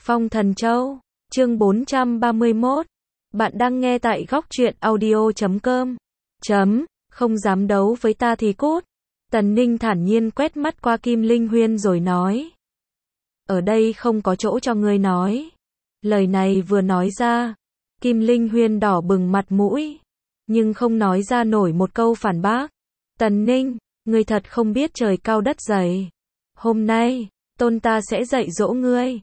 Phong Thần Châu, chương 431. Bạn đang nghe tại góc truyện audio.com. Không dám đấu với ta thì cút. Tần Ninh thản nhiên quét mắt qua Kim Linh Huyên rồi nói. Ở đây không có chỗ cho ngươi nói. Lời này vừa nói ra, Kim Linh Huyên đỏ bừng mặt mũi, nhưng không nói ra nổi một câu phản bác. Tần Ninh, ngươi thật không biết trời cao đất dày. Hôm nay, tôn ta sẽ dạy dỗ ngươi.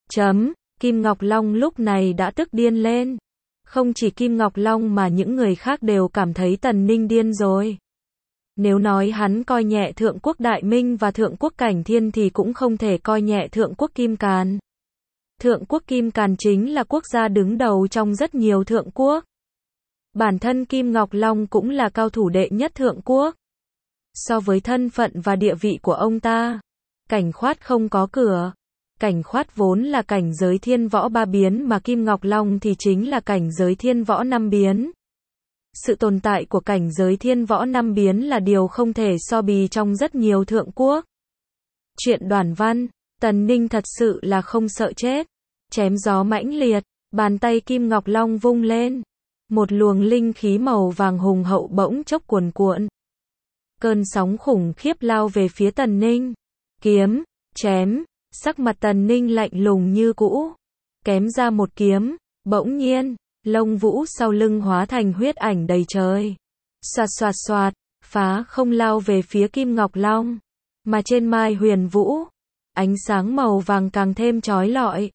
Kim Ngọc Long lúc này đã tức điên lên. Không chỉ Kim Ngọc Long mà những người khác đều cảm thấy Tần Ninh điên rồi. Nếu nói hắn coi nhẹ Thượng Quốc Đại Minh và Thượng Quốc Cảnh Thiên thì cũng không thể coi nhẹ Thượng Quốc Kim Càn. Thượng Quốc Kim Càn chính là quốc gia đứng đầu trong rất nhiều thượng quốc. Bản thân Kim Ngọc Long cũng là cao thủ đệ nhất Thượng Quốc. So với thân phận và địa vị của ông ta, Cảnh Khoát không có cửa. Cảnh Khoát vốn là cảnh giới thiên võ 3 biến mà Kim Ngọc Long thì chính là cảnh giới thiên võ 5 biến. Sự tồn tại của cảnh giới thiên võ 5 biến là điều không thể so bì trong rất nhiều thượng quốc. Chuyện Đoàn văn, Tần Ninh thật sự là không sợ chết. Chém gió mãnh liệt, bàn tay Kim Ngọc Long vung lên. Một luồng linh khí màu vàng hùng hậu bỗng chốc cuồn cuộn. Cơn sóng khủng khiếp lao về phía Tần Ninh. Kiếm, chém, sắc mặt Tần Ninh lạnh lùng như cũ. Kém ra một kiếm, bỗng nhiên, lông vũ sau lưng hóa thành huyết ảnh đầy trời. Xoạt xoạt xoạt, phá không lao về phía Kim Ngọc Long. Mà trên Mai Huyền Vũ, ánh sáng màu vàng càng thêm chói lọi.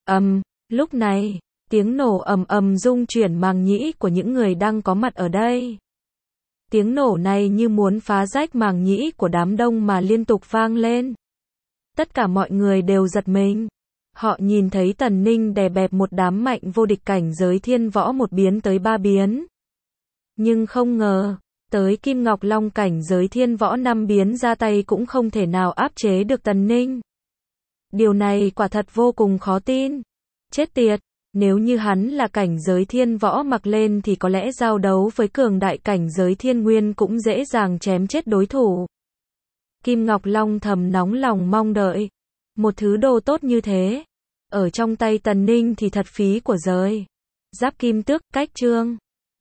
Lúc này, tiếng nổ ầm ầm rung chuyển màng nhĩ của những người đang có mặt ở đây. Tiếng nổ này như muốn phá rách màng nhĩ của đám đông mà liên tục vang lên. Tất cả mọi người đều giật mình. Họ nhìn thấy Tần Ninh đè bẹp một đám mạnh vô địch cảnh giới thiên võ 1 biến tới 3 biến. Nhưng không ngờ, tới Kim Ngọc Long cảnh giới thiên võ 5 biến ra tay cũng không thể nào áp chế được Tần Ninh. Điều này quả thật vô cùng khó tin. Chết tiệt, nếu như hắn là cảnh giới thiên võ mặc lên thì có lẽ giao đấu với cường đại cảnh giới thiên nguyên cũng dễ dàng chém chết đối thủ. Kim Ngọc Long thầm nóng lòng mong đợi. Một thứ đồ tốt như thế, ở trong tay Tần Ninh thì thật phí của giời. Giáp Kim Tước, cách chương.